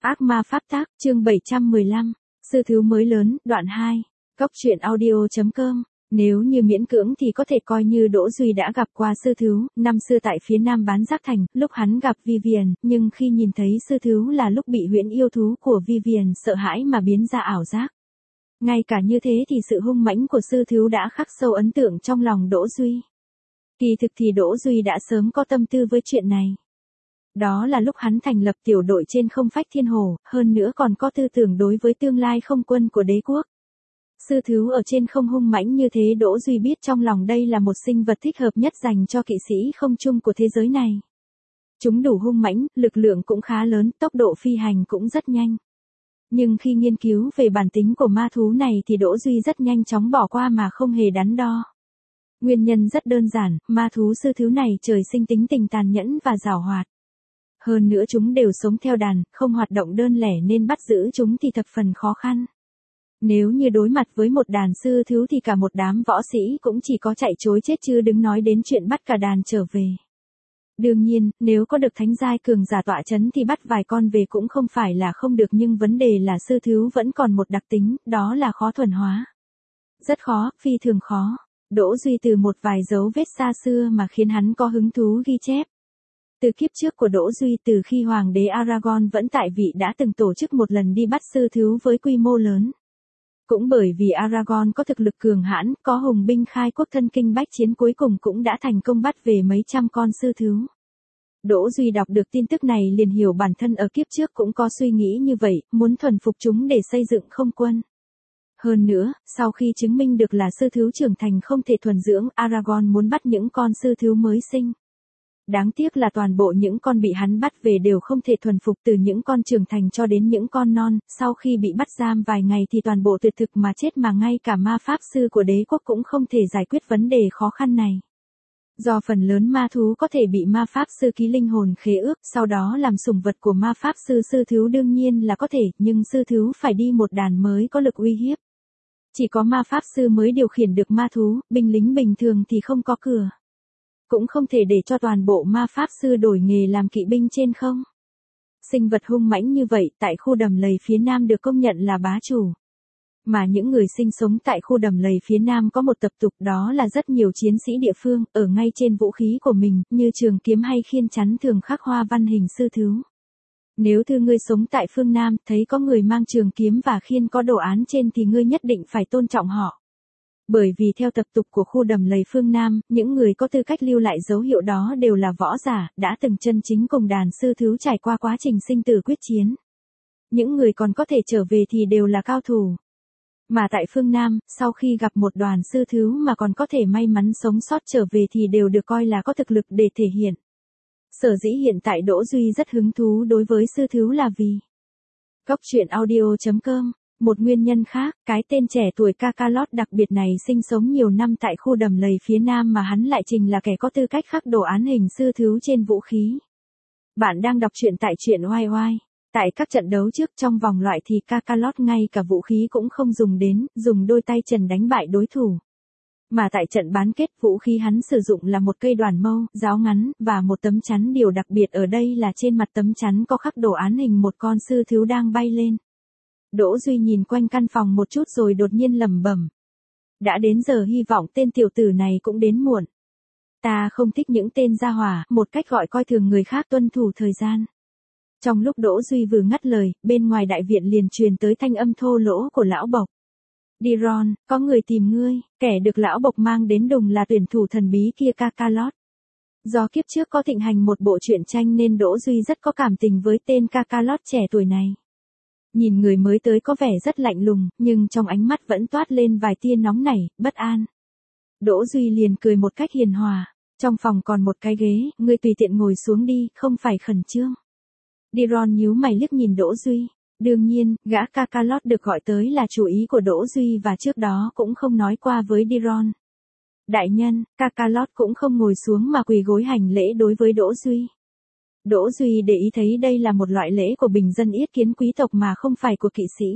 Ác ma pháp tác, chương 715, sư thiếu mới lớn, đoạn 2, Cốc truyện audio.com. Nếu như miễn cưỡng thì có thể coi như Đỗ Duy đã gặp qua sư thiếu, năm xưa tại phía nam bán giác thành, lúc hắn gặp Vivian, nhưng khi nhìn thấy sư thiếu là lúc bị huyễn yêu thú của Vivian sợ hãi mà biến ra ảo giác. Ngay cả như thế thì sự hung mãnh của sư thiếu đã khắc sâu ấn tượng trong lòng Đỗ Duy. Kỳ thực thì Đỗ Duy đã sớm có tâm tư với chuyện này. Đó là lúc hắn thành lập tiểu đội trên không phách thiên hồ, hơn nữa còn có tư tưởng đối với tương lai không quân của đế quốc. Sư thiếu ở trên không hung mãnh như thế Đỗ Duy biết trong lòng đây là một sinh vật thích hợp nhất dành cho kỵ sĩ không trung của thế giới này. Chúng đủ hung mãnh, lực lượng cũng khá lớn, tốc độ phi hành cũng rất nhanh. Nhưng khi nghiên cứu về bản tính của ma thú này thì Đỗ Duy rất nhanh chóng bỏ qua mà không hề đắn đo. Nguyên nhân rất đơn giản, ma thú sư thiếu này trời sinh tính tình tàn nhẫn và giàu hoạt. Hơn nữa chúng đều sống theo đàn, không hoạt động đơn lẻ nên bắt giữ chúng thì thập phần khó khăn. Nếu như đối mặt với một đàn sư thiếu thì cả một đám võ sĩ cũng chỉ có chạy trối chết chứ đừng nói đến chuyện bắt cả đàn trở về. Đương nhiên, nếu có được thánh giai cường giả tọa chấn thì bắt vài con về cũng không phải là không được, nhưng vấn đề là sư thiếu vẫn còn một đặc tính, đó là khó thuần hóa. Rất khó, phi thường khó. Đỗ Duy từ một vài dấu vết xa xưa mà khiến hắn có hứng thú ghi chép. Từ kiếp trước của Đỗ Duy, từ khi Hoàng đế Aragorn vẫn tại vị đã từng tổ chức một lần đi bắt sư thiếu với quy mô lớn. Cũng bởi vì Aragorn có thực lực cường hãn, có hùng binh khai quốc thân kinh bách chiến, cuối cùng cũng đã thành công bắt về mấy trăm con sư thiếu. Đỗ Duy đọc được tin tức này liền hiểu bản thân ở kiếp trước cũng có suy nghĩ như vậy, muốn thuần phục chúng để xây dựng không quân. Hơn nữa, sau khi chứng minh được là sư thiếu trưởng thành không thể thuần dưỡng, Aragorn muốn bắt những con sư thiếu mới sinh. Đáng tiếc là toàn bộ những con bị hắn bắt về đều không thể thuần phục, từ những con trưởng thành cho đến những con non, sau khi bị bắt giam vài ngày thì toàn bộ tuyệt thực mà chết, mà ngay cả ma pháp sư của đế quốc cũng không thể giải quyết vấn đề khó khăn này. Do phần lớn ma thú có thể bị ma pháp sư ký linh hồn khế ước, sau đó làm sủng vật của ma pháp sư, sư thiếu đương nhiên là có thể, nhưng sư thiếu phải đi một đàn mới có lực uy hiếp. Chỉ có ma pháp sư mới điều khiển được ma thú, binh lính bình thường thì không có cửa. Cũng không thể để cho toàn bộ ma pháp sư đổi nghề làm kỵ binh trên không. Sinh vật hung mãnh như vậy tại khu đầm lầy phía Nam được công nhận là bá chủ. Mà những người sinh sống tại khu đầm lầy phía Nam có một tập tục, đó là rất nhiều chiến sĩ địa phương, ở ngay trên vũ khí của mình, như trường kiếm hay khiên chắn thường khắc hoa văn hình sư thiếu. Nếu thư ngươi sống tại phương Nam, thấy có người mang trường kiếm và khiên có đồ án trên thì ngươi nhất định phải tôn trọng họ. Bởi vì theo tập tục của khu đầm lầy phương Nam, những người có tư cách lưu lại dấu hiệu đó đều là võ giả, đã từng chân chính cùng đàn sư thiếu trải qua quá trình sinh tử quyết chiến. Những người còn có thể trở về thì đều là cao thủ. Mà tại phương Nam, sau khi gặp một đoàn sư thiếu mà còn có thể may mắn sống sót trở về thì đều được coi là có thực lực để thể hiện. Sở dĩ hiện tại Đỗ Duy rất hứng thú đối với sư thiếu là vì Cốc truyện audio.com. Một nguyên nhân khác, cái tên trẻ tuổi Kakalot đặc biệt này sinh sống nhiều năm tại khu đầm lầy phía Nam mà hắn lại trình là kẻ có tư cách khắc đồ án hình sư thiếu trên vũ khí. Bạn đang đọc truyện tại truyện oai oai. Tại các trận đấu trước trong vòng loại thì Kakalot ngay cả vũ khí cũng không dùng đến, dùng đôi tay trần đánh bại đối thủ. Mà tại trận bán kết, vũ khí hắn sử dụng là một cây đoàn mâu, giáo ngắn, và một tấm chắn. Điều đặc biệt ở đây là trên mặt tấm chắn có khắc đồ án hình một con sư thiếu đang bay lên. Đỗ Duy nhìn quanh căn phòng một chút rồi đột nhiên lẩm bẩm. Đã đến giờ hy vọng tên tiểu tử này cũng đến muộn. Ta không thích những tên gia hỏa, một cách gọi coi thường người khác, tuân thủ thời gian. Trong lúc Đỗ Duy vừa ngắt lời, bên ngoài đại viện liền truyền tới thanh âm thô lỗ của lão bộc. Diron, có người tìm ngươi, kẻ được lão bộc mang đến đùng là tuyển thủ thần bí kia Kakalot. Do kiếp trước có thịnh hành một bộ truyện tranh nên Đỗ Duy rất có cảm tình với tên Kakalot trẻ tuổi này. Nhìn người mới tới có vẻ rất lạnh lùng, nhưng trong ánh mắt vẫn toát lên vài tia nóng nảy, bất an. Đỗ Duy liền cười một cách hiền hòa. Trong phòng còn một cái ghế, ngươi tùy tiện ngồi xuống đi, không phải khẩn trương. Diron nhíu mày liếc nhìn Đỗ Duy. Đương nhiên, gã Kakalot được gọi tới là chủ ý của Đỗ Duy và trước đó cũng không nói qua với Diron. Đại nhân, Kakalot cũng không ngồi xuống mà quỳ gối hành lễ đối với Đỗ Duy. Đỗ Duy để ý thấy đây là một loại lễ của bình dân yết kiến quý tộc mà không phải của kỵ sĩ.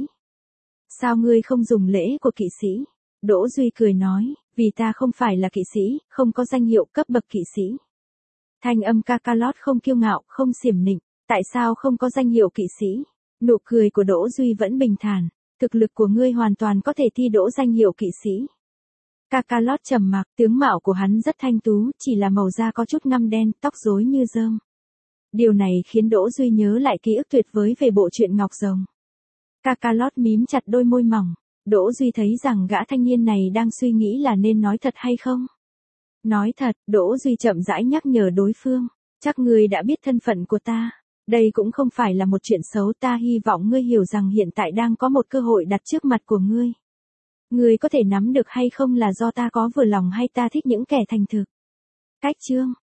Sao ngươi không dùng lễ của kỵ sĩ? Đỗ Duy cười nói, vì ta không phải là kỵ sĩ, không có danh hiệu cấp bậc kỵ sĩ. Thanh âm Kakalot không kiêu ngạo, không xiểm nịnh, tại sao không có danh hiệu kỵ sĩ? Nụ cười của Đỗ Duy vẫn bình thản. Thực lực của ngươi hoàn toàn có thể thi đỗ danh hiệu kỵ sĩ. Kakarot trầm mặc, tướng mạo của hắn rất thanh tú, chỉ là màu da có chút ngăm đen, tóc rối như rơm. Điều này khiến Đỗ Duy nhớ lại ký ức tuyệt vời về bộ truyện Ngọc Rồng. Kakarot mím chặt đôi môi mỏng. Đỗ Duy thấy rằng gã thanh niên này đang suy nghĩ là nên nói thật hay không. Nói thật, Đỗ Duy chậm rãi nhắc nhở đối phương. Chắc ngươi đã biết thân phận của ta. Đây cũng không phải là một chuyện xấu, ta hy vọng ngươi hiểu rằng hiện tại đang có một cơ hội đặt trước mặt của ngươi. Ngươi có thể nắm được hay không là do ta có vừa lòng hay ta thích những kẻ thành thực. Cách chương